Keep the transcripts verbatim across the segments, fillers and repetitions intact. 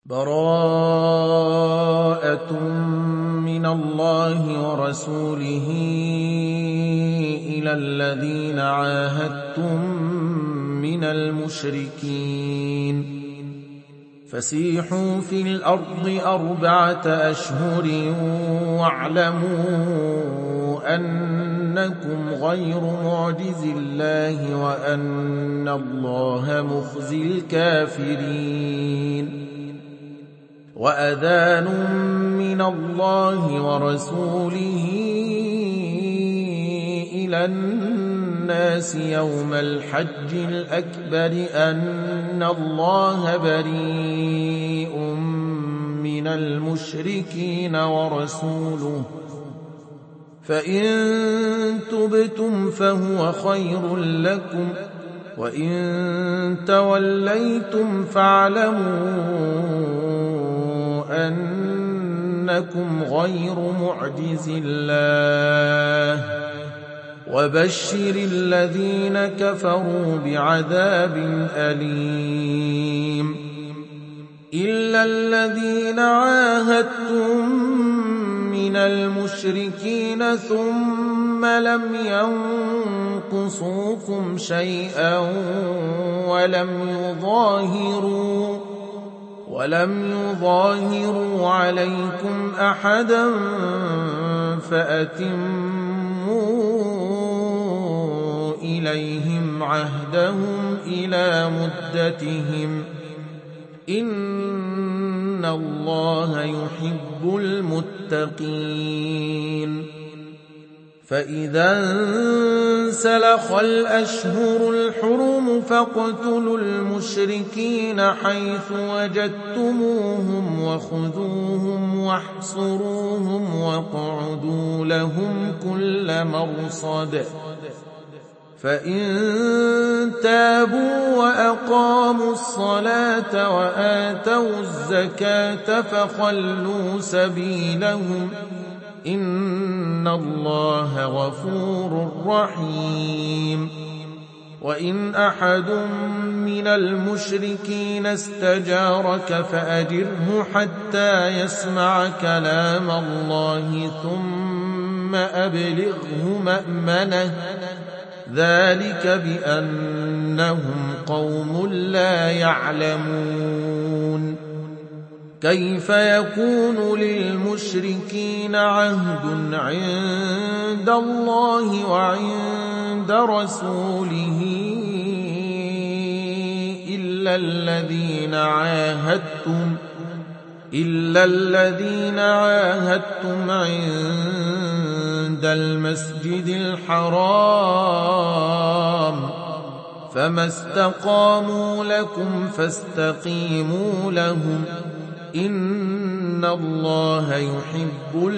براءة من الله ورسوله إلى الذين عاهدتم من المشركين فسيحوا في الأرض أربعة أشهر واعلموا أنكم غير معجز الله وأن الله مخزي الكافرين وأذان من الله ورسوله إلى الناس يوم الحج الأكبر أن الله بريء من المشركين ورسوله فإن تبتم فهو خير لكم وإن توليتم فاعلموا أنكم غير معجز الله وبشر الذين كفروا بعذاب أليم إلا الذين عاهدتم من المشركين ثم لم ينقصوكم شيئا ولم يظاهروا ولم يظاهروا عليكم أحدا فأتموا إليهم عهدهم إلى مدتهم إن الله يحب المتقين فإذا انسلخ الأشهر الحرم فاقتلوا المشركين حيث وجدتموهم وخذوهم واحصروهم واقعدوا لهم كل مرصد فإن تابوا وأقاموا الصلاة وآتوا الزكاة فخلوا سبيلهم إن الله غفور رحيم وإن أحد من المشركين استجارك فأجره حتى يسمع كلام الله ثم أبلغه مأمنه ذلك بأنهم قوم لا يعلمون كيف يكون للمشركين عهد عند الله وعند رسوله إلا الذين عاهدتم إلا الذين عاهدتم عند المسجد الحرام فما استقاموا لكم فاستقيموا لهم إن الله يحب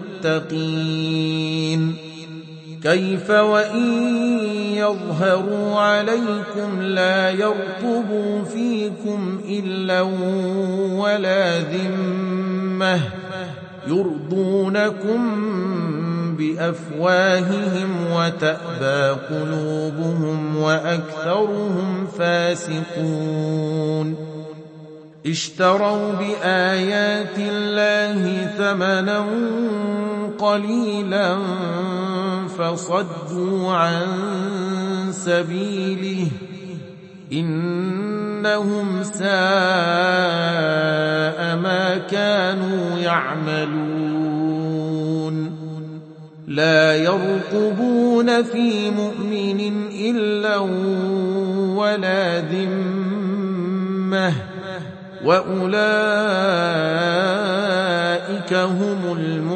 المتقين كيف وإن يظهروا عليكم لا يرقبوا فيكم إلا ولا ذمة يرضونكم بأفواههم وتأبى قلوبهم وأكثرهم فاسقون اشتروا بآيات الله ثمنا قليلا فصدوا عن سبيله إنهم ساء ما كانوا يعملون لا يرقبون في مؤمن إلا ولا ذمة وأولئك هم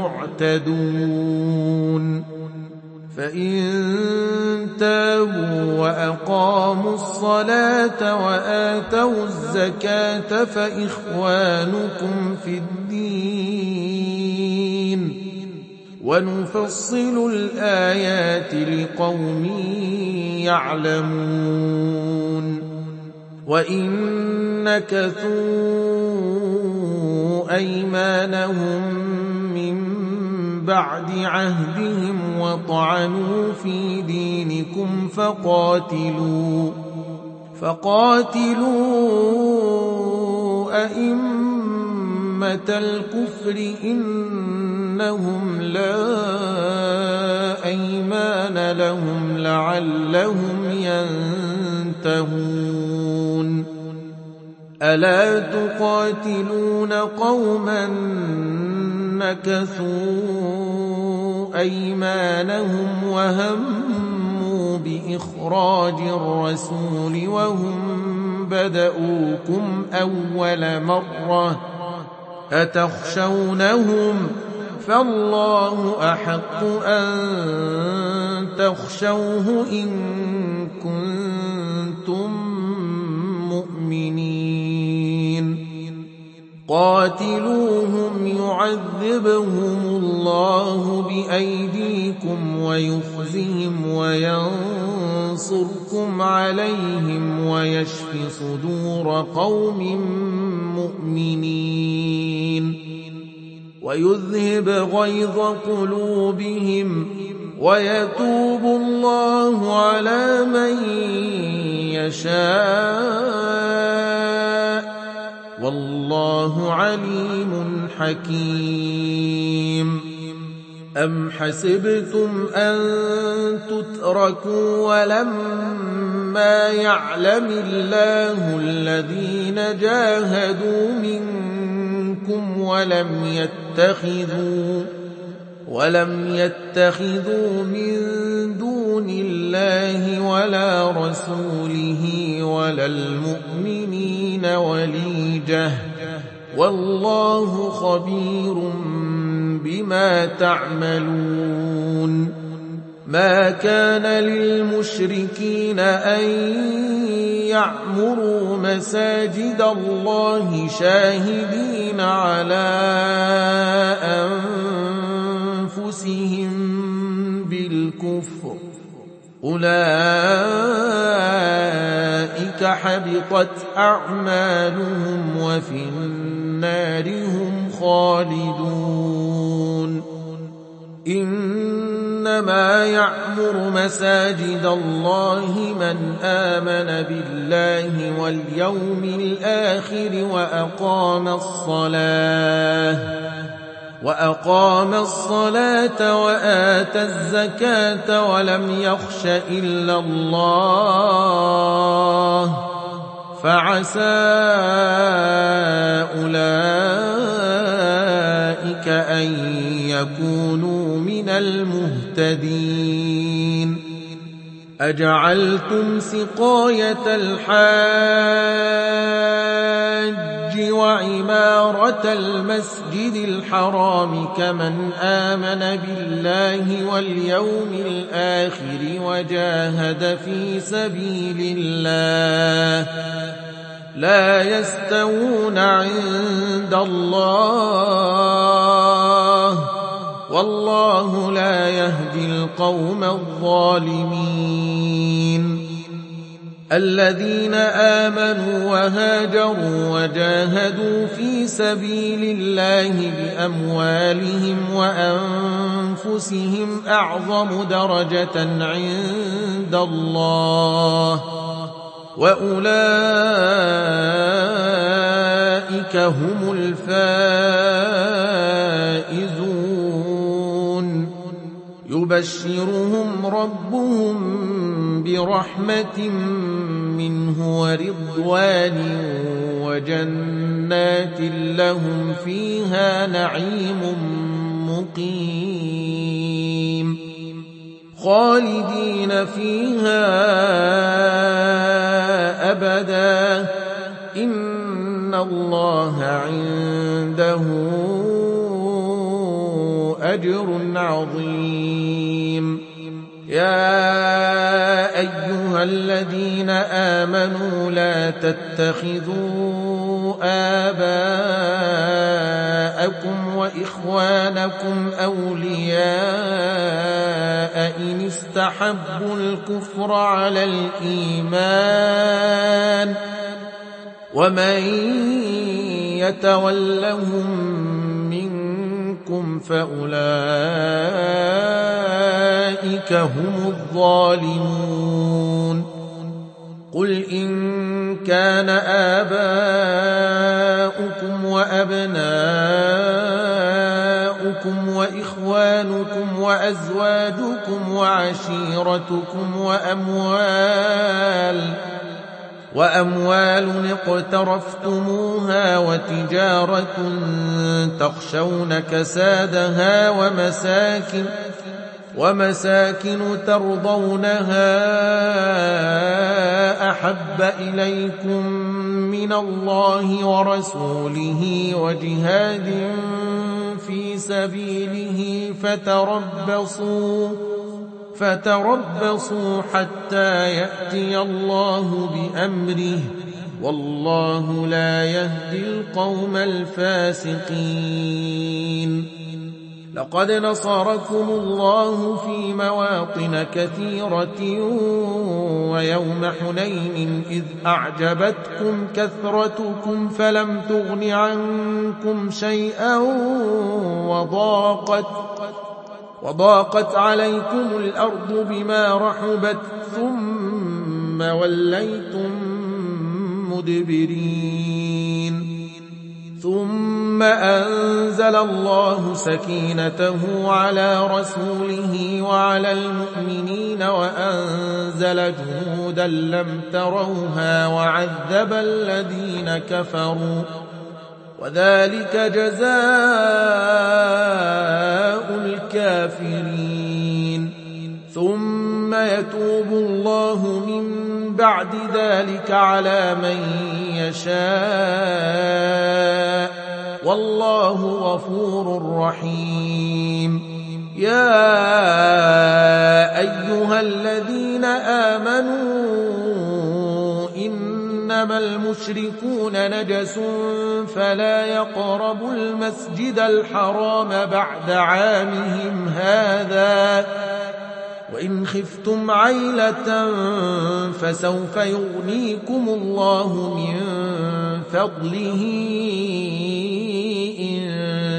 المعتدون فإن تابوا وأقاموا الصلاة وآتوا الزكاة فإخوانكم في الدين ونفصل الآيات لقوم يعلمون وإن نكثوا أيمانهم من بعد عهدهم وطعنوا في دينكم فقاتلوا فقاتلوا أئمة الكفر إنهم لا أيمان لهم لعلهم ينتهون ألا تقاتلون قوما نكثوا أيمانهم وهموا بإخراج الرسول وهم بدؤوكم أول مرة أتخشونهم فالله أحق أن تخشوه إن كنتم مؤمنين قاتلوهم يعذبهم الله بأيديكم ويخزهم وينصركم عليهم ويشف صدور قوم مؤمنين ويذهب غيظ قلوبهم ويتوب الله على من يشاء والله عليم حكيم أم حسبتم أن تتركوا ولما يعلم الله الذين جاهدوا منكم ولم يتخذوا ولم يتخذوا من دون الله ولا رسوله ولا المؤمنين وليجة والله خبير بما تعملون ما كان للمشركين أن يعمروا مساجد الله شاهدين على أنفسهم بالكفر أولئك حبطت أعمالهم وفي النار هم خالدون إنما يعمر مساجد الله من آمن بالله واليوم الآخر وأقام الصلاة وأقام الصلاة وآتى الزكاة ولم يخش إلا الله فعسى أولئك أن يكونوا من المهتدين أجعلتم سقاية الحاج وعمارة المسجد الحرام كمن آمن بالله واليوم الآخر وجاهد في سبيل الله لا يستوون عند الله والله لا يهدي القوم الظالمين الذين آمنوا وهاجروا وجاهدوا في سبيل الله بأموالهم وأنفسهم أعظم درجة عند الله وأولئك هم الفائزون يبشرهم ربهم برحمة منه ورضوان وجنات لهم فيها نعيم مقيم خالدين فيها أبدا إن الله عنده أجر عظيم يا أيها الذين آمنوا لا تتخذوا آباءكم وإخوانكم أولياء إن استحبوا الكفر على الإيمان ومن يتولهم منكم فأولئك هم الظالمون قل إن كان آباؤكم وأبناؤكم وإخوانكم وأزواجكم وعشيرتكم وأموال وأموال اقترفتموها وتجارة تخشون كسادها ومساكن ومساكن ترضونها أحب إليكم من الله ورسوله وجهاد في سبيله فتربصوا فتربصوا حتى يأتي الله بأمره والله لا يهدي القوم الفاسقين. لقد نصركم الله في مواطن كثيرة ويوم حنين إذ أعجبتكم كثرتكم فلم تغن عنكم شيئا وضاقت وضاقت عليكم الأرض بما رحبت ثم وليتم مدبرين ثم أنزل الله سكينته على رسوله وعلى المؤمنين وأنزل جنودا لم تروها وعذب الذين كفروا وذلك جزاء الكافرين. ثم يتوب الله من بعد ذلك على من يشاء والله غفور رحيم. يا أيها الذين آمنوا إنما المشركون نجس فلا يقربوا المسجد الحرام بعد عامهم هذا وإن خفتم عيلة فسوف يغنيكم الله من فضله إن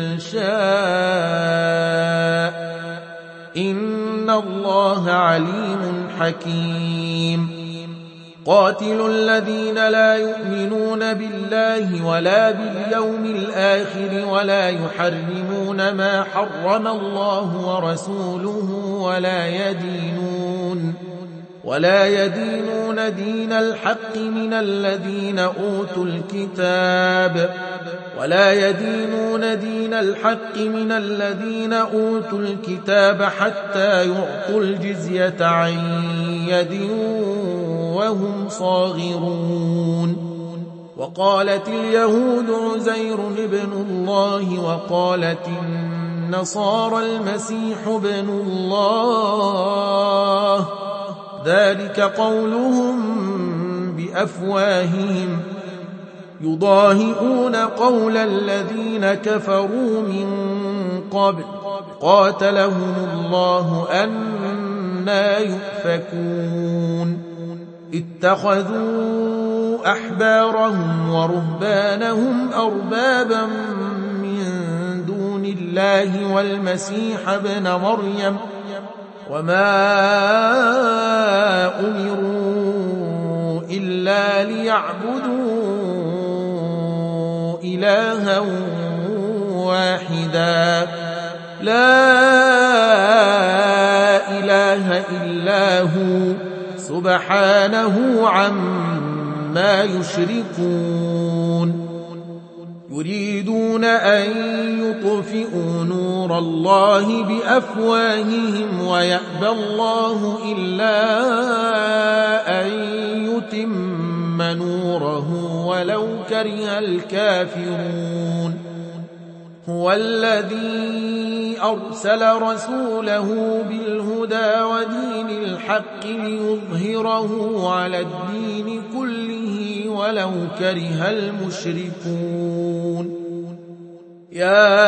شاء إن الله عليم حكيم. قاتلوا الذين لا يؤمنون بالله ولا باليوم الآخر ولا يحرمون ما حرم الله ورسوله ولا يدينون ولا يدينون دين الحق من الذين أوتوا الكتاب ولا يدينون دين الحق من الذين أوتوا الكتاب حتى يعطوا الجزية عن يد وهم صاغرون. وقالت اليهود عزير ابن الله وقالت النصارى المسيح ابن الله ذلك قولهم بأفواههم يضاهئون قول الذين كفروا من قبل قاتلهم الله أنى يؤفكون. اتخذوا أحبارهم ورهبانهم أربابا من دون الله والمسيح ابن مريم وما أمروا إلا ليعبدوا إلها واحدا لا إله إلا هو سبحانه عما يشركون. يريدون أن يطفئوا نور الله بأفواههم ويأبى الله إلا أن يتم نوره ولو كره الكافرون. هو الذي أرسل رسوله بالهدى ودين الحق ليظهره على الدين كله ولو كره المشركون. يا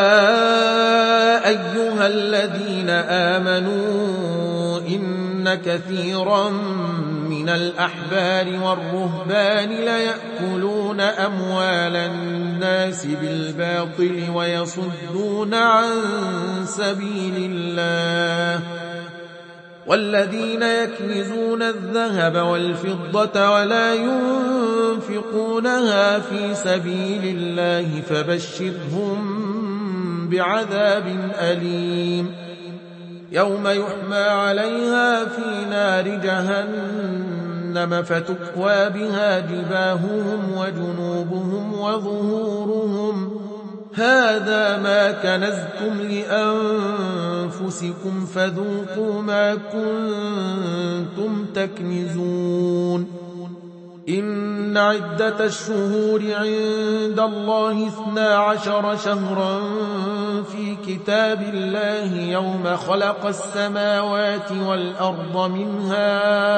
أيها الذين آمنوا إن كثيرا من الأحبار والرهبان ليأكلون أموال الناس بالباطل ويصدون عن سبيل الله والذين يكنزون الذهب والفضة ولا ينفقونها في سبيل الله فبشرهم بعذاب أليم يوم يحمى عليها في نار جهنم فتكوى بها جباههم وجنوبهم وظهورهم هذا ما كنزتم لأنفسكم فذوقوا ما كنتم تكنزون إن عدة الشهور عند الله اثنا عشر شهرا في كتاب الله يوم خلق السماوات والأرض منها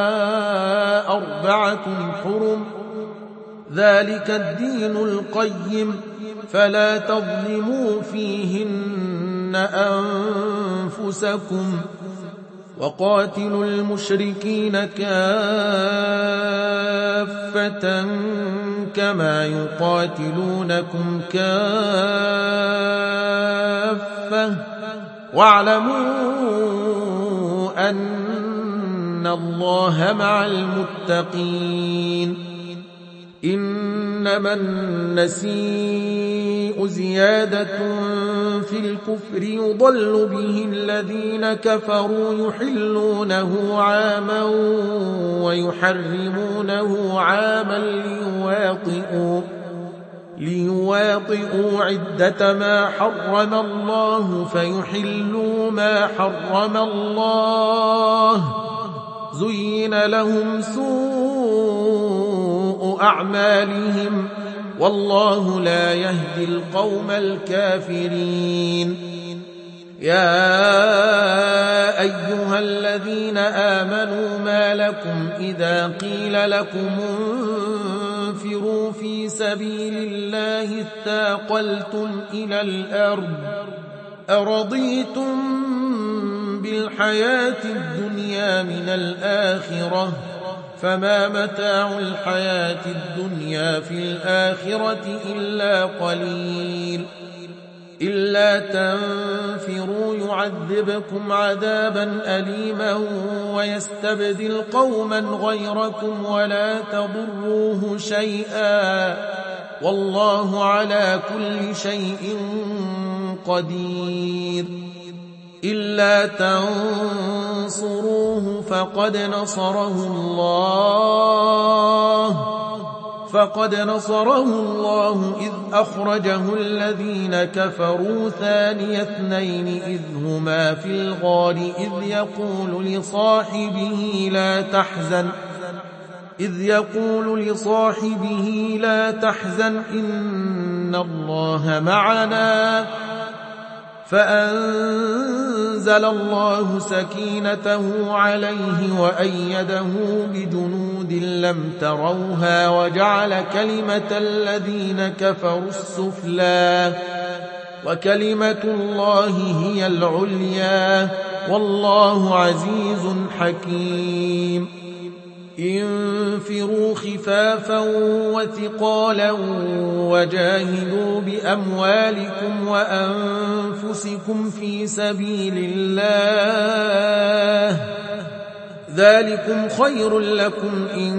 أربعة حرم ذلك الدين القيم فلا تظلموا فيهن أنفسكم وقاتلوا المشركين كافة كما يقاتلونكم كافة واعلموا أن الله مع المتقين إنما النسيء زيادة في الكفر يضل به الذين كفروا يحلونه عاما ويحرمونه عاما ليواطئوا, ليواطئوا عدة ما حرم الله فيحلوا ما حرم الله زين لهم سوء أعمالهم والله لا يهدي القوم الكافرين يا أيها الذين آمنوا ما لكم إذا قيل لكم انفروا في سبيل الله اثاقلتم إلى الأرض أرضيتم بالحياة الدنيا من الآخرة فما متاع الحياة الدنيا في الآخرة إلا قليل إلا تنفروا يعذبكم عذابا أليما ويستبدل قوما غيركم ولا تضروه شيئا والله على كل شيء قدير إلا تنصروه فقد نصره الله فقد نصره الله إذ أخرجه الذين كفروا ثاني اثنين إذ هما في الغار إذ يقول لصاحبه لا تحزن إذ يقول لصاحبه لا تحزن إن الله معنا فأنزل الله سكينته عليه وأيده بجنود لم تروها وجعل كلمة الذين كفروا السفلى وكلمة الله هي العليا والله عزيز حكيم انفروا خفافا وثقالا وجاهدوا بأموالكم وأنفسكم في سبيل الله ذلكم خير لكم إن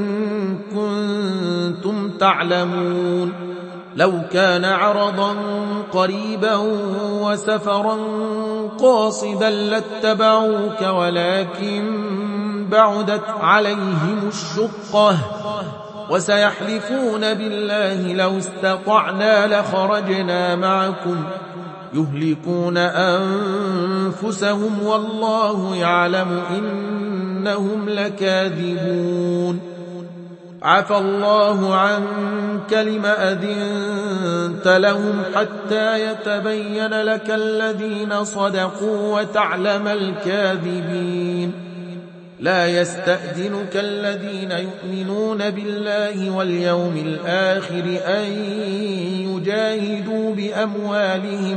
كنتم تعلمون لو كان عرضا قريبا وسفرا قاصدا لاتبعوك ولكن بعدت عليهم الشقة وسيحلفون بالله لو استطعنا لخرجنا معكم يهلكون أنفسهم والله يعلم إنهم لكاذبون عفى الله عنك لم أذنت لهم حتى يتبين لك الذين صدقوا وتعلم الكاذبين لا يستأذنك الذين يؤمنون بالله واليوم الآخر أن يجاهدوا بأموالهم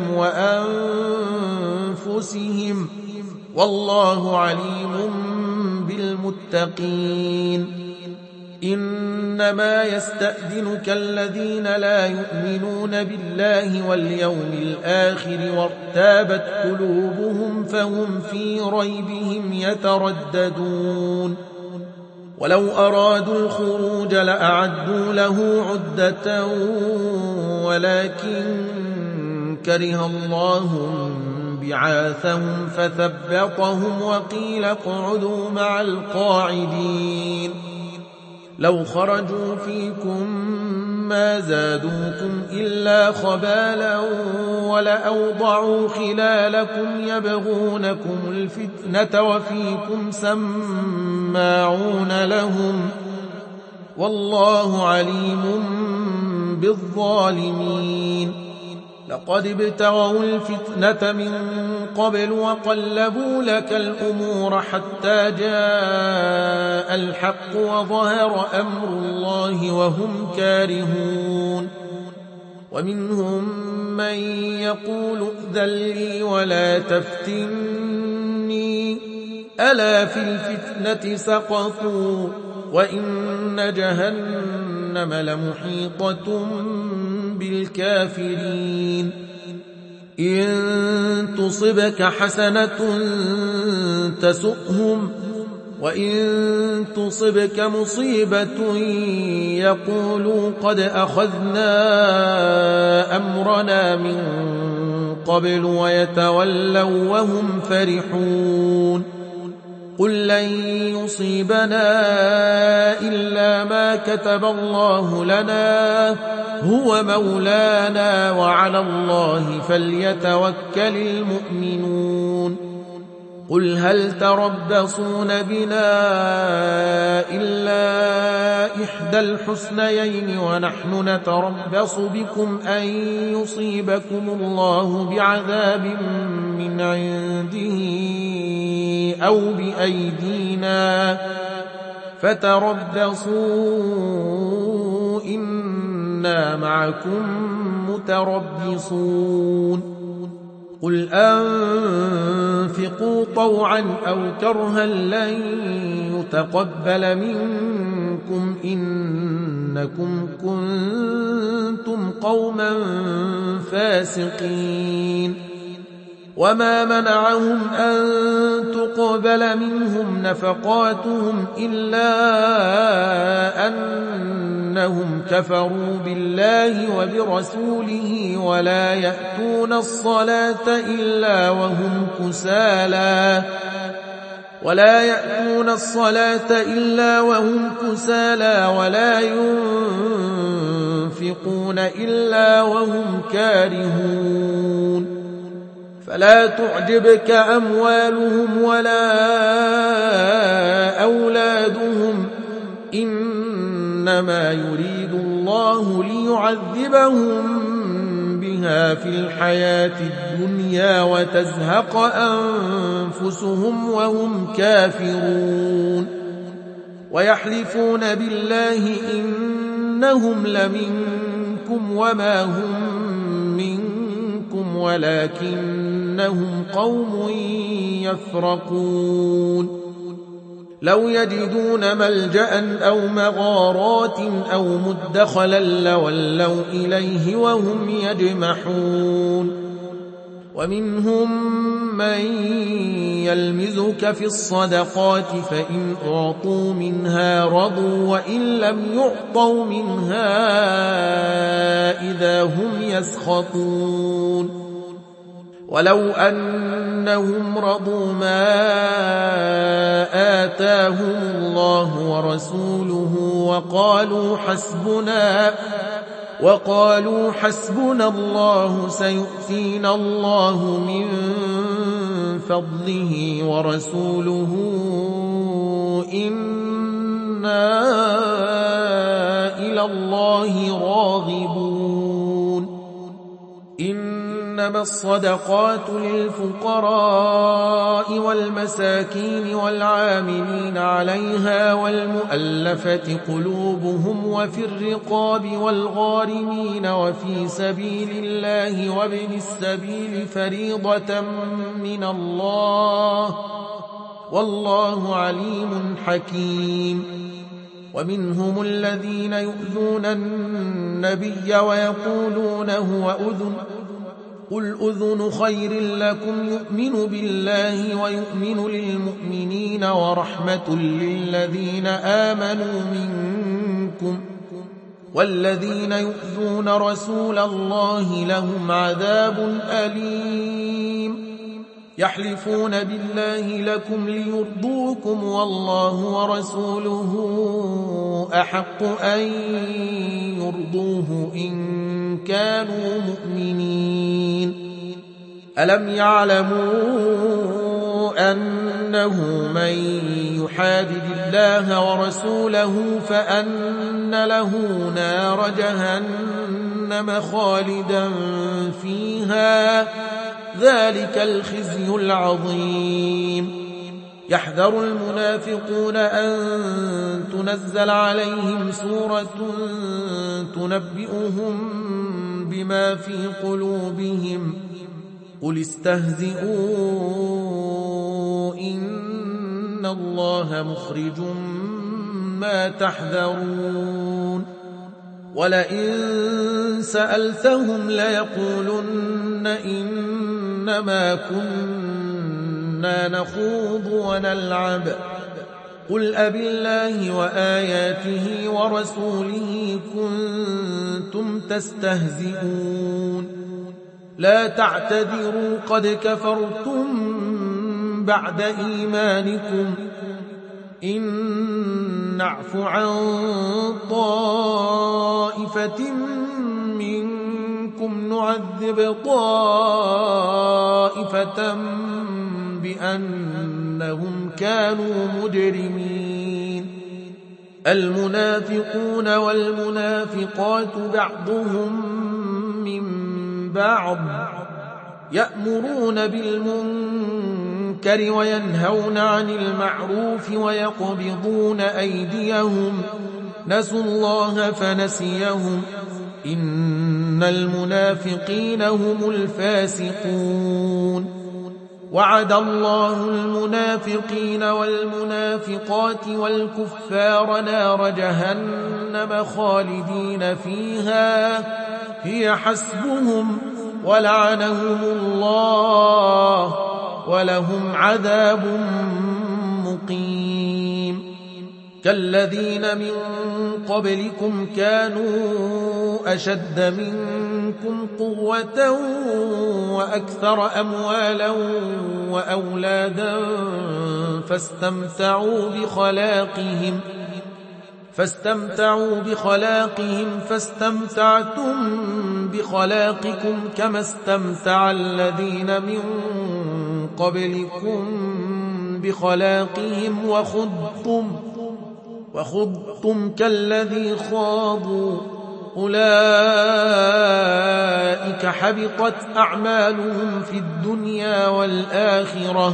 وأنفسهم والله عليم بالمتقين إنما يستأذنك الذين لا يؤمنون بالله واليوم الآخر وارتابت قلوبهم فهم في ريبهم يترددون ولو أرادوا الخروج لأعدوا له عدة ولكن كره الله بعاثهم فثبطهم وقيل اقعدوا مع القاعدين لو خرجوا فيكم ما زادوكم إلا خبالا ولأوضعوا خلالكم يبغونكم الفتنة وفيكم سماعون لهم والله عليم بالظالمين لقد ابتغوا الفتنة من قبل وقلبوا لك الأمور حتى جاء الحق وظهر أمر الله وهم كارهون ومنهم من يقول ائذن لي ولا تفتني ألا في الفتنة سقطوا وإن جهنم لمحيطة بالكافرين إن تصبك حسنة تسؤهم وإن تصبك مصيبة يقولوا قد أخذنا أمرنا من قبل ويتولوا وهم فرحون قل لن يصيبنا إلا ما كتب الله لنا هو مولانا وعلى الله فليتوكل المؤمنون قل هل تربصون بنا إلا إحدى الحسنيين ونحن نتربص بكم أن يصيبكم الله بعذاب من عنده أو بأيدينا فتربصوا إنا معكم متربصون قل أنفقوا طوعا أو كرها لن يتقبل منكم إنكم كنتم قوما فاسقين وما منعهم أن تقبل منهم نفقاتهم إلا أنهم كفروا بالله وبرسوله ولا يأتون الصلاة إلا وهم كسالى ولا يأتون الصلاة إلا وهم كسالى ولا ينفقون إلا وهم كارهون فلا تعجبك أموالهم ولا أولادهم إنما يريد الله ليعذبهم بها في الحياة الدنيا وتزهق أنفسهم وهم كافرون ويحلفون بالله إنهم لمنكم وما هم منكم ولكنهم قوم يفرقون لو يجدون ملجأ أو مغارات أو مدخلا لولوا إليه وهم يجمحون ومنهم من يلمزك في الصدقات فإن أعطوا منها رضوا وإن لم يعطوا منها إذا هم يسخطون ولو أنهم رضوا ما آتاهم الله ورسوله وقالوا حسبنا وقالوا حسبنا الله سيؤتينا الله من فضله ورسوله إنا إلى الله راغبون إنما الصدقات للفقراء والمساكين والعاملين عليها والمؤلفة قلوبهم وفي الرقاب والغارمين وفي سبيل الله وابن السبيل فريضة من الله والله عليم حكيم ومنهم الذين يؤذون النبي ويقولون هو أذن قل أذن خير لكم يؤمن بالله ويؤمن للمؤمنين ورحمة للذين آمنوا منكم والذين يؤذون رسول الله لهم عذاب أليم يحلفون بالله لكم ليرضوكم والله ورسوله أحق أن يرضوه إن كانوا مؤمنين ألم يعلموا أنه من يحادد الله ورسوله فأن له نار جهنم خالدا فيها ذلك الخزي العظيم يحذر المنافقون أن تنزل عليهم سورة تنبئهم بما في قلوبهم قل استهزئوا إن الله مخرج ما تحذرون ولئن سألتهم ليقولن إنما كنا نخوض ونلعب قل أبالله وآياته ورسوله كنتم تستهزئون لا تعتذروا قد كفرتم بعد إيمانكم إن نعف عن طائفة منكم نعذب طائفة بأنهم كانوا مجرمين المنافقون والمنافقات بعضهم من بعض يأمرون بالمنكر وينهون عن المعروف ويقبضون أيديهم نسوا الله فنسيهم إن المنافقين هم الفاسقون وعد الله المنافقين والمنافقات والكفار نار جهنم خالدين فيها هي حسبهم ولعنهم الله ولهم عذاب مقيم كالذين من قبلكم كانوا أشد منكم قوة وأكثر أموالا وأولادا فاستمتعوا بخلاقهم فاستمتعوا بخلاقهم فاستمتعتم بخلاقكم كما استمتع الذين من قبلكم بخلاقهم وخضتم وخضتم كالذي خاضوا أولئك حبطت أعمالهم في الدنيا والآخرة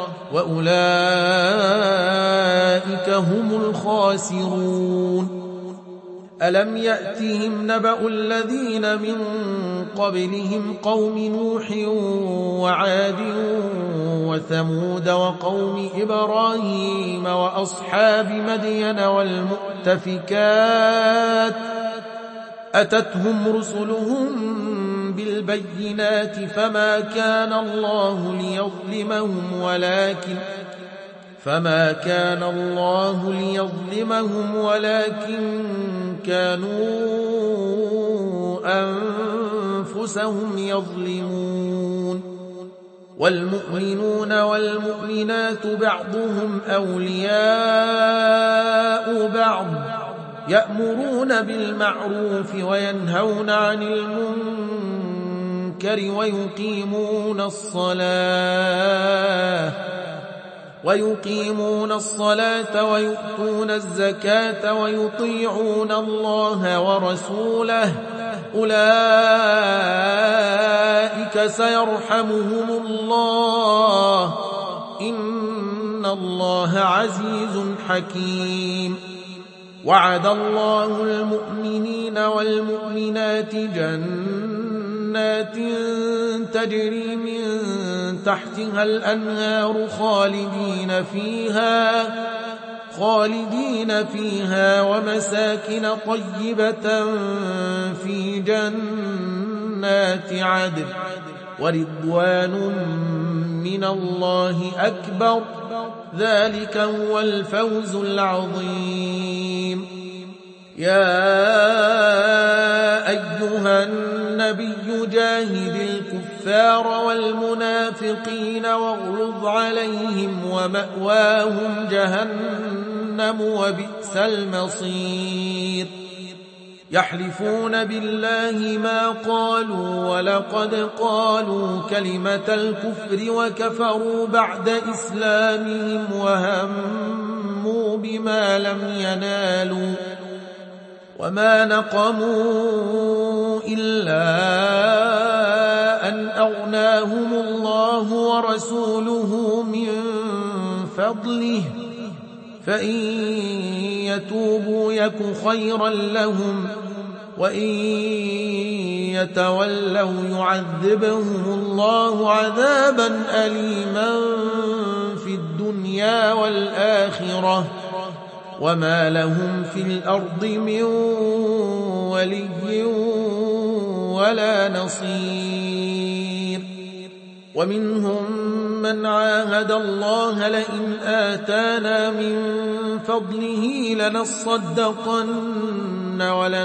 وأولئك هم الخاسرون ألم يأتهم نبأ الذين من قبلهم قوم نوح وعاد وثمود وقوم إبراهيم وأصحاب مدين والمؤتفكات أتتهم رسلهم بالبينات فما كان الله ليظلمهم ولكن فما كان الله ليظلمهم ولكن كانوا أنفسهم يظلمون والمؤمنون والمؤمنات بعضهم أولياء بعض يأمرون بالمعروف وينهون عن المنكر ويقيمون الصلاة ويقيمون الصلاة ويؤتون الزكاة ويطيعون الله ورسوله أولئك سيرحمهم الله إن الله عزيز حكيم وعد الله المؤمنين والمؤمنات جنات تجري من تحتها الأنهار خالدين فيها خالدين فيها ومساكن طيبة في جنات عدن ورضوان من الله أكبر ذلك هو الفوز العظيم. يا أيها النبي جاهد الكفار والمنافقين واغلظ عليهم ومأواهم جهنم وبئس المصير. يحلفون بالله ما قالوا ولقد قالوا كلمة الكفر وكفروا بعد إسلامهم وهموا بما لم ينالوا وما نقموا إلا أن أغناهم الله ورسوله من فضله فإن يتوبوا يك خيرا لهم وإن يتولوا يعذبهم الله عذابا أليما في الدنيا والآخرة وما لهم في الأرض من ولي ولا نصير. ومنهم من عاهد الله لئن آتانا من فضله لنصدقن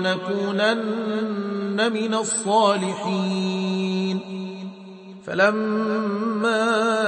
ولنكونن من الصالحين فلما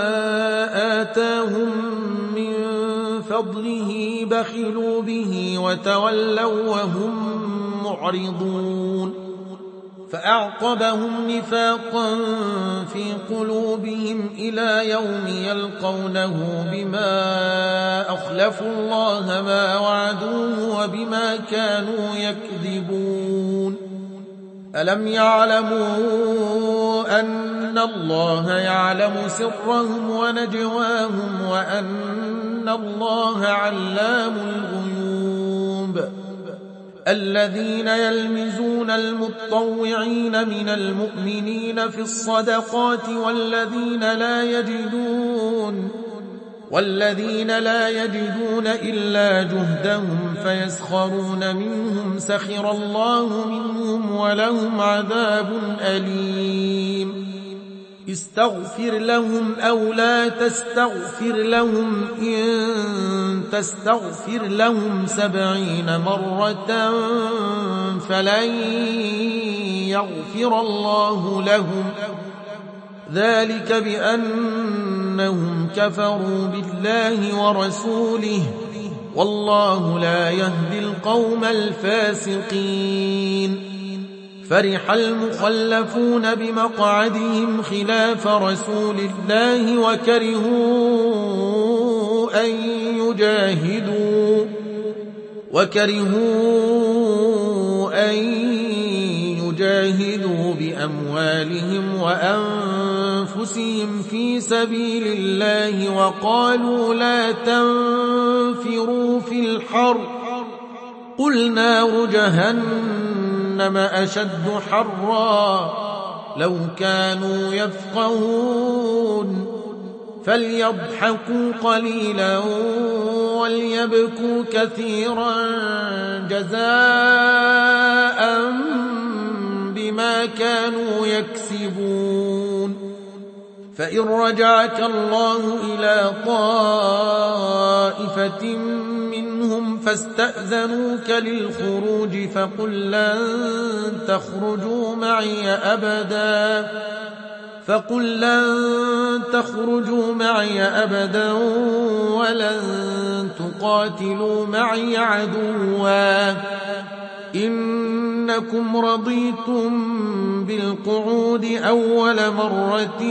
آتاهم من فضله بخلوا به وتولوا وهم معرضون فأعقبهم نفاقا في قلوبهم إلى يوم يلقونه بما أخلفوا الله ما وعدوه وبما كانوا يكذبون. ألم يعلموا أن الله يعلم سرهم ونجواهم وأن الله علام الغيوب. الذين يلمزون المتطوعين من المؤمنين في الصدقات والذين لا يجدون والذين لا يجدون إلا جهدهم فيسخرون منهم سخر الله منهم ولهم عذاب أليم. استغفر لهم أو لا تستغفر لهم إن تستغفر لهم سبعين مرة فلن يغفر الله لهم ذلك بأنهم كفروا بالله ورسوله والله لا يهدي القوم الفاسقين. فرح المخلفون بمقعدهم خلاف رسول الله وكرهوا أن يجاهدوا وكرهوا أن يجاهدوا بأموالهم وأنفسهم في سبيل الله وقالوا لا تنفروا في الحر قل نار جهنم أشد حرا لو كانوا يفقهون فليضحكوا قليلا وليبكوا كثيرا جزاء بما كانوا يكسبون. فإن رجعك الله إلى طائفة منهم فاستأذنوك للخروج فقل لن تخرجوا معي أبدا فقل لن تخرجوا معي أبدا ولن تقاتلوا معي عدوا إنكم رضيتم بالقعود أول مرة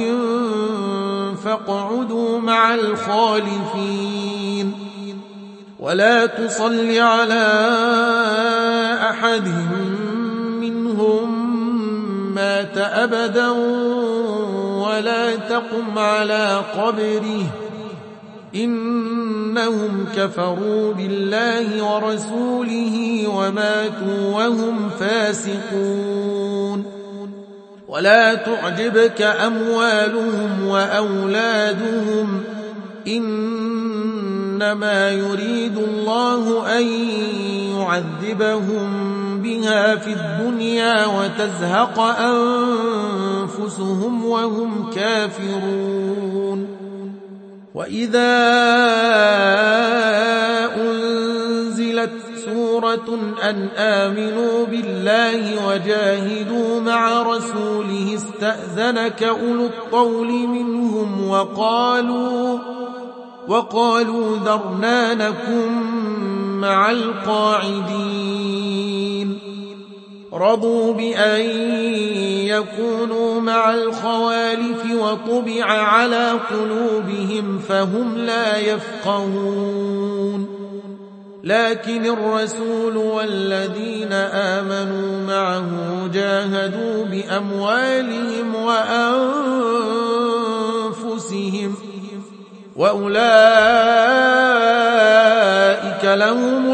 فاقعدوا مع الخالفين ولا تصل على أحد منهم مات أبدا ولا تقم على قبره إنهم كفروا بالله ورسوله وماتوا وهم فاسقون. ولا تعجبك أموالهم وأولادهم إن إنما يريد الله أن يعذبهم بها في الدنيا وتزهق أنفسهم وهم كافرون. وإذا أنزلت سورة أن آمنوا بالله وجاهدوا مع رسوله استأذنك أولو الطول منهم وقالوا وقالوا ذرنا نكن مع القاعدين. رضوا بأن يكونوا مع الخوالف وطبع على قلوبهم فهم لا يفقهون. لكن الرسول والذين آمنوا معه جاهدوا بأموالهم وأنفسهم وأولئك لهم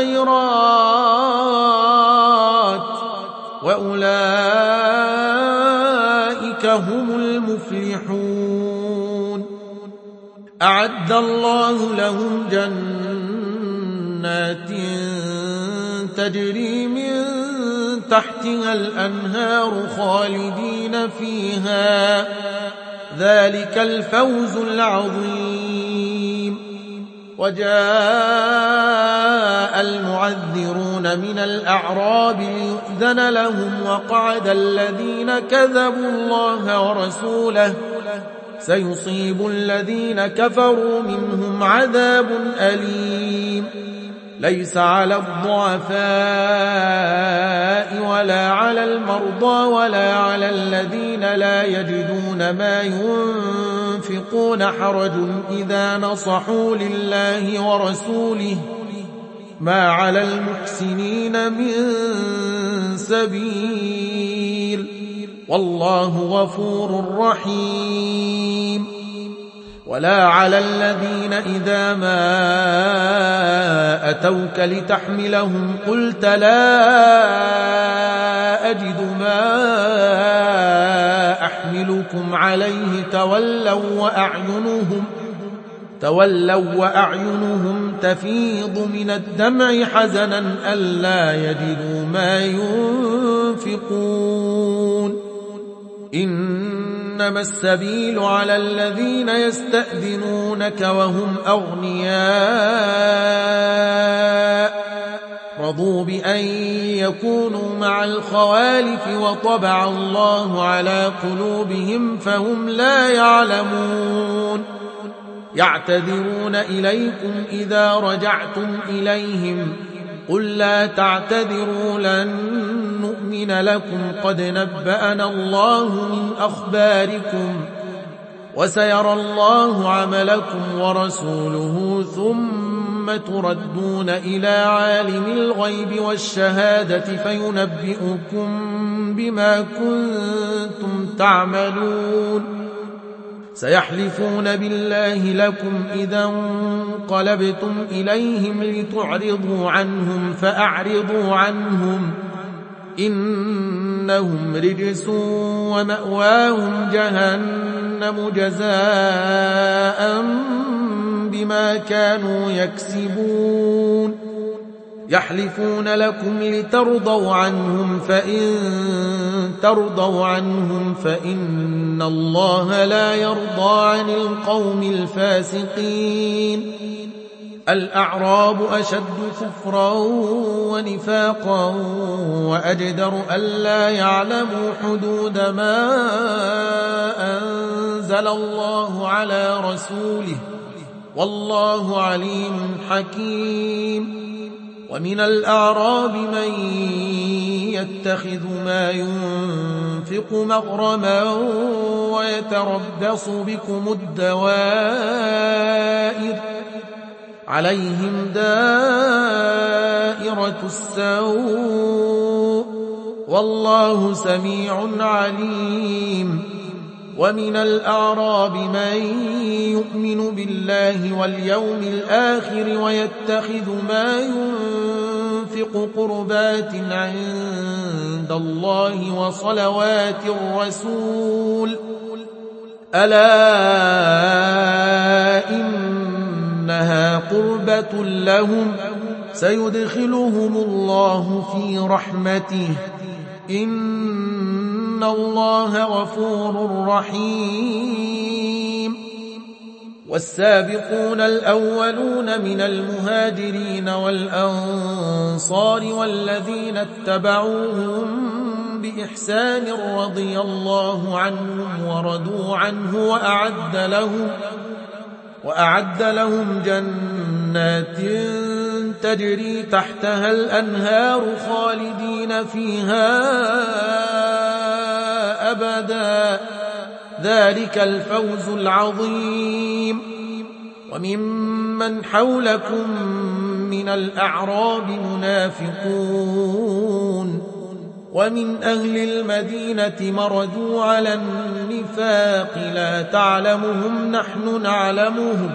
الخيرات وأولئك هم المفلحون. أعد الله لهم جنات تجري من تحتها الأنهار خالدين فيها ذلك الفوز العظيم. وجاء المعذرون من الأعراب ليؤذن لهم وقعد الذين كذبوا الله ورسوله سيصيب الذين كفروا منهم عذاب أليم. ليس على الضعفاء ولا على المرضى ولا على الذين لا يجدون ما ينفقون حرج إذا نصحوا لله ورسوله ما على المحسنين من سبيل والله غفور رحيم. ولا على الذين إذا ما أتوك لتحملهم قلت لا أجد ما أحملكم عليه تولوا وأعينهم تولوا وأعينهم تفيض من الدمع حزنا ألا يجدوا ما ينفقون. إنما السبيل على الذين يستأذنونك وهم أغنياء رضوا بأن يكونوا مع الخوالف وطبع الله على قلوبهم فهم لا يعلمون. يعتذرون إليكم إذا رجعتم إليهم قل لا تعتذروا لن نؤمن لكم قد نبأنا الله من أخباركم وسيرى الله عملكم ورسوله ثم تردون إلى عالم الغيب والشهادة فينبئكم بما كنتم تعملون. سيحلفون بالله لكم إذا انقلبتم إليهم لتعرضوا عنهم فأعرضوا عنهم إنهم رجس ومأواهم جهنم جزاء بما كانوا يكسبون. يحلفون لكم لترضوا عنهم فإن ترضوا عنهم فإن الله لا يرضى عن القوم الفاسقين. الأعراب أشد كفرا ونفاقا وأجدر ألا يعلموا حدود ما أنزل الله على رسوله والله عليم حكيم. ومن الأعراب من يتخذ ما ينفق مغرما ويتربص بكم الدوائر عليهم دائرة السوء والله سميع عليم. ومن الأعراب من يؤمن بالله واليوم الآخر ويتخذ ما ينفق قربات عند الله وصلوات الرسول ألا إنها قربة لهم سيدخلهم الله في رحمته إن الله غفور رحيم. والسابقون الأولون من المهاجرين والأنصار والذين اتبعوهم بإحسان رضي الله عنهم ورضوا عنه وأعد لهم, وأعد لهم جنات تجري تحتها الأنهار خالدين فيها أبدا ذلك الفوز العظيم. وممن حولكم من الأعراب منافقون ومن أهل المدينة مردوا على النفاق لا تعلمهم نحن نعلمهم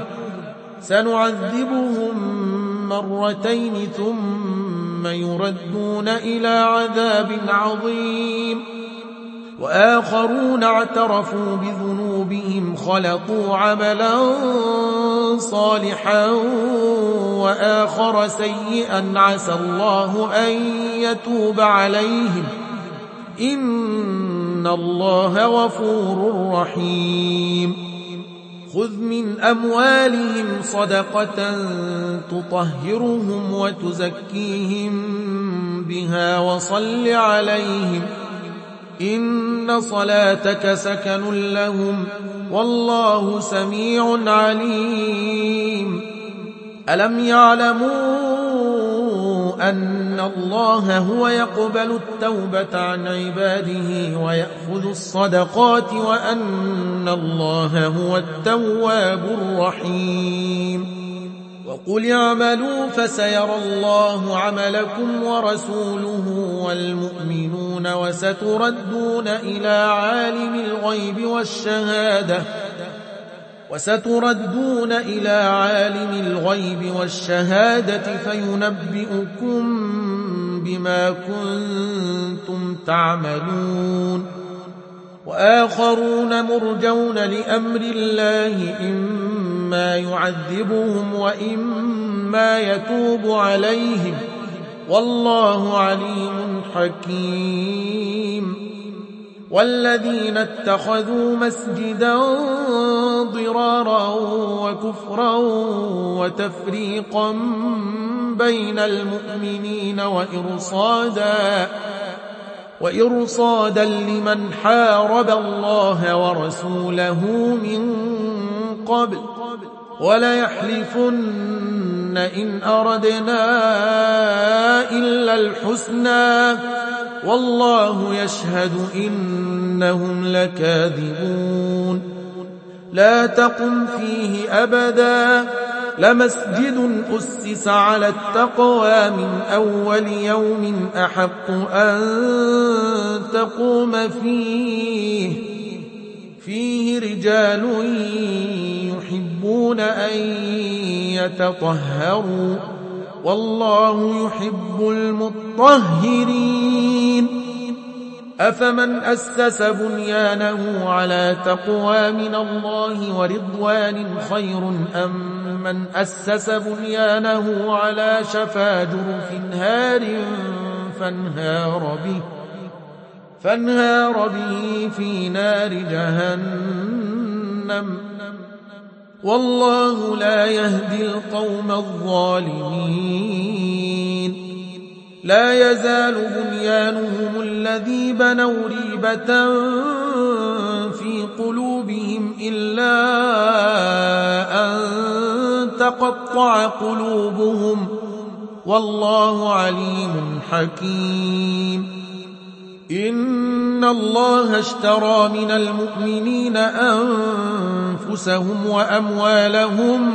سنعذبهم مرتين ثم يردون إلى عذاب عظيم. وآخرون اعترفوا بذنوبهم خلطوا عملا صالحا وآخر سيئا عسى الله أن يتوب عليهم إن الله غفور رحيم. خذ من أموالهم صدقة تطهرهم وتزكيهم بها وصل عليهم إن صلاتك سكن لهم والله سميع عليم. ألم يعلموا أن الله هو يقبل التوبة عن عباده ويأخذ الصدقات وأن الله هو التواب الرحيم. وقل اعملوا فسيرى الله عملكم ورسوله والمؤمنون وستردون إلى عالم الغيب والشهادة وستردون إلى عالم الغيب والشهادة فينبئكم بما كنتم تعملون. وآخرون مرجون لأمر الله إما يعذبهم وإما يتوب عليهم والله عليم حكيم. والذين اتخذوا مسجدا ضرارا وكفرا وتفريقا بين المؤمنين وإرصادا وإرصادا لمن حارب الله ورسوله من قبل وليحلفن إن أردنا إلا الحسنى والله يشهد إنهم لكاذبون. لا تقم فيه أبدا لمسجد أسس على التقوى من أول يوم أحق أن تقوم فيه فيه رجال يحبون أن يتطهروا والله يحب المطهرين. أفمن أسس بنيانه على تقوى من الله ورضوان خير أم من أسس بنيانه على شفا جرف هار فانهار به فانهار به في نار جهنم والله لا يهدي القوم الظالمين. لا يزال بنيانهم الذي بنوا ريبة في قلوبهم إلا أن تقطع قلوبهم والله عليم حكيم. إن الله اشترى من المؤمنين أنفسهم وأموالهم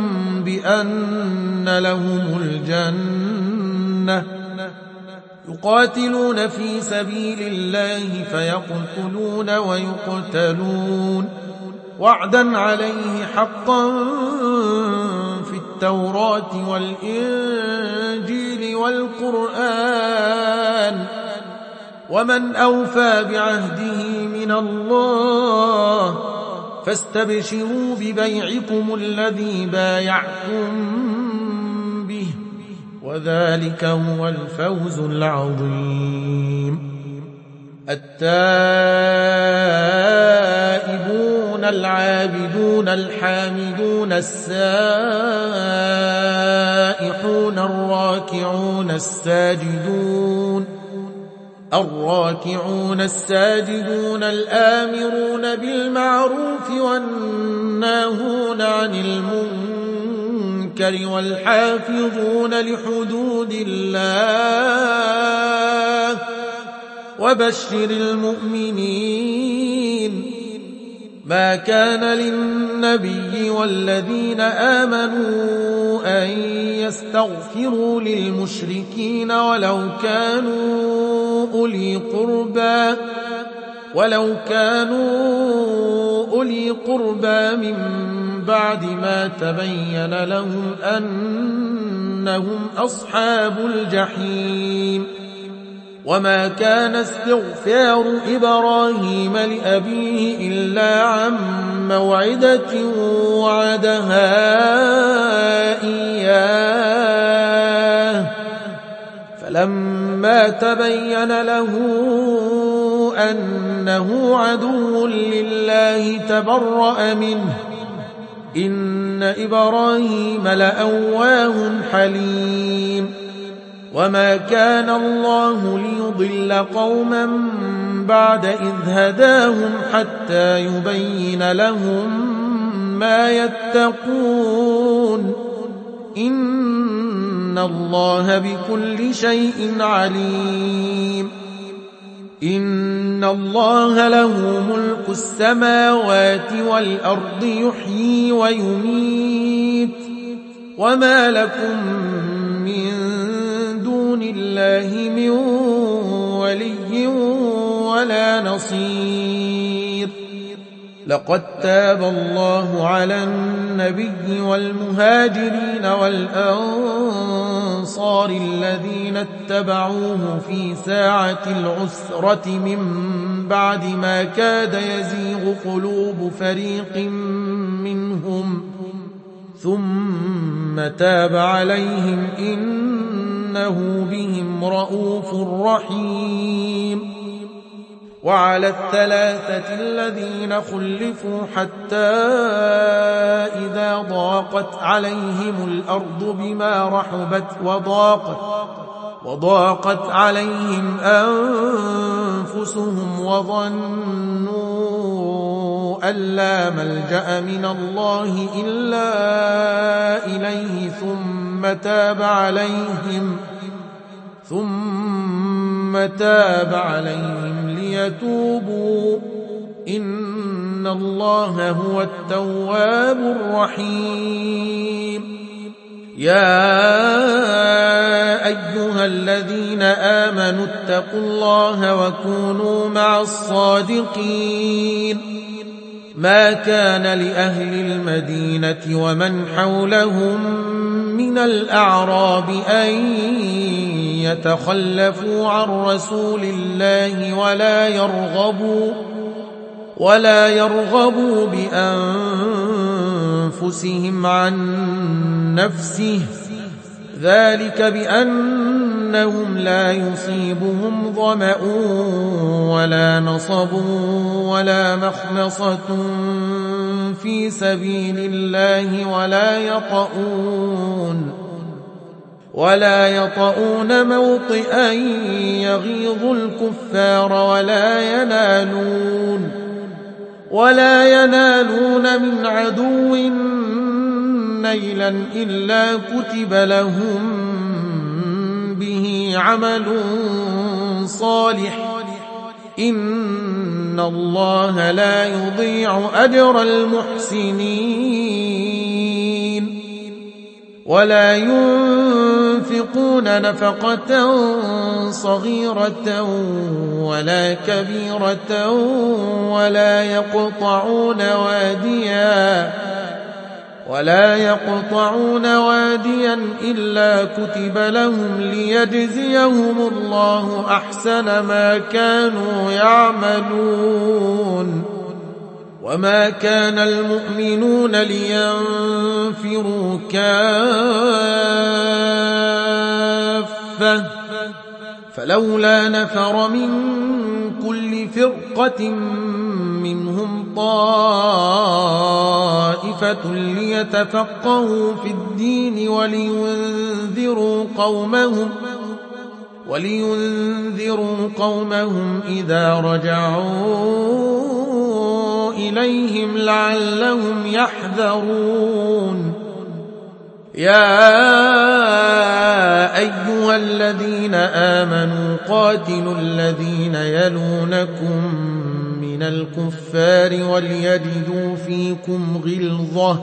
بأن لهم الجنة يقاتلون في سبيل الله فيقتلون ويقتلون وعدا عليه حقا في التوراة والإنجيل والقرآن ومن أوفى بعهده من الله فاستبشروا ببيعكم الذي بايعتم به وذلك هو الفوز العظيم. التائبون العابدون الحامدون السائحون الراكعون الساجدون الراكعون الساجدون الآمرون بالمعروف والناهون عن المنكر والحافظون لحدود الله وبشر المؤمنين. ما كان للنبي والذين آمنوا أن يستغفروا للمشركين ولو كانوا أولي قربى ولو كانوا أولي قربى من بعد ما تبين لهم أنهم أصحاب الجحيم. وما كان استغفار إبراهيم لأبيه إلا عن موعدة وعدها إياه فلما تبين له أنه عدو لله تبرأ منه إن إبراهيم لأواه حليم. وما كان الله ليضل قوما بعد إذ هداهم حتى يبين لهم ما يتقون إن الله بكل شيء عليم. إن الله له ملك السماوات والأرض يحيي ويميت وما لكم من دون الله من ولي ولا نصير. لقد تاب الله على النبي والمهاجرين والأنصار الذين اتبعوه في ساعة العسرة من بعد ما كاد يزيغ قلوب فريق منهم ثم تاب عليهم إنه بهم رؤوف رحيم. وعلى الثلاثة الذين خلفوا حتى إذا ضاقت عليهم الأرض بما رحبت وضاقت, وضاقت عليهم أنفسهم وظنوا أن لا ملجأ من الله إلا إليه ثم تاب عليهم ثم تاب عليهم ليتوبوا إن الله هو التواب الرحيم. يا أيها الذين آمنوا اتقوا الله وكونوا مع الصادقين. ما كان لأهل المدينة ومن حولهم من الأعراب أن يتخلفوا عن رسول الله ولا يرغبوا ولا يرغبوا بأنفسهم عن نفسه ذلك بأنهم لا يصيبهم ظمأ ولا نصب ولا مخمصة في سبيل الله ولا يطؤون ولا يطؤون موطئا يغيظ الكفار ولا ينالون ولا ينالون من عدو نيلا إلا كتب لهم به عمل صالح إن الله لا يضيع أجر المحسنين. ولا ينفقون نفقة صغيرة ولا كبيرة ولا يقطعون واديا ولا يقطعون واديا إلا كتب لهم ليجزيهم الله أحسن ما كانوا يعملون وما كان المؤمنون لينفروا كافة فلولا نفر من كل فرقة منهم طائفة ليتفقهوا في الدين ولينذروا قومهم ولينذروا قومهم إذا رجعوا إليهم لعلهم يحذرون. يا أيها الذين آمنوا قاتلوا الذين يلونكم من الكفار وليجدوا فيكم غلظة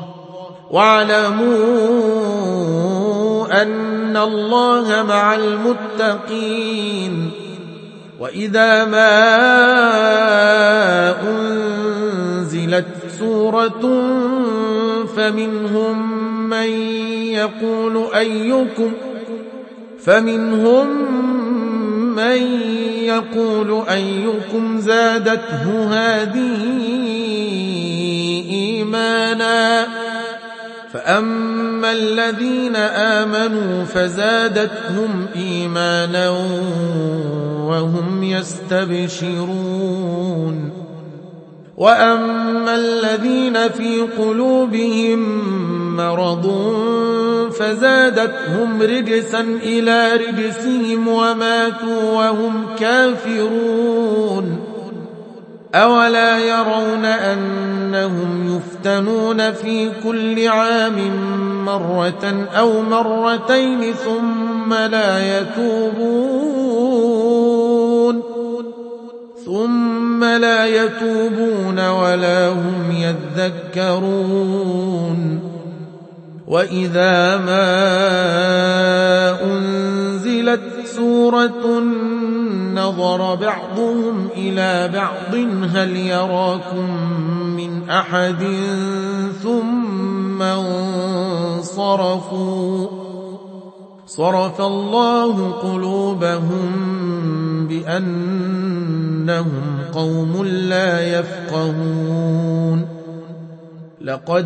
واعلموا أن الله مع المتقين. وإذا ما أنزلت سورة فمنهم من يقول أيكم فمنهم من يقول أيكم زادته هذه إيمانا فأما الذين آمنوا فزادتهم إيمانا وهم يستبشرون. وأما الذين في قلوبهم مرض فزادتهم رجسا إلى رجسهم وماتوا وهم كافرون. أولا يرون أنهم يفتنون في كل عام مرة أو مرتين ثم لا يتوبون ثم لا يتوبون ولا هم يذكرون. وإذا ما أنزلت سورة نظر بعضهم إلى بعض هل يراكم من أحد ثم انصرفوا صرف الله قلوبهم بأنهم قوم لا يفقهون. لقد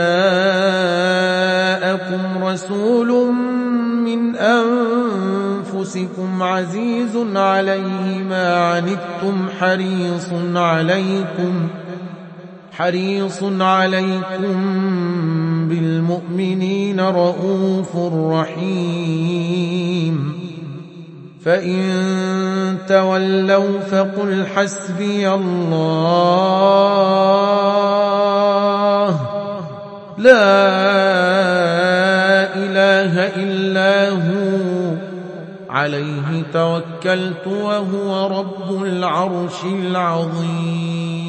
جاءكم رسول من أنفسكم عزيز عليه ما عنتم حريص عليكم حريص عليكم بالمؤمنين رؤوف رحيم. فإن تولوا فقل حسبي الله لا إله إلا هو عليه توكلت وهو رب العرش العظيم.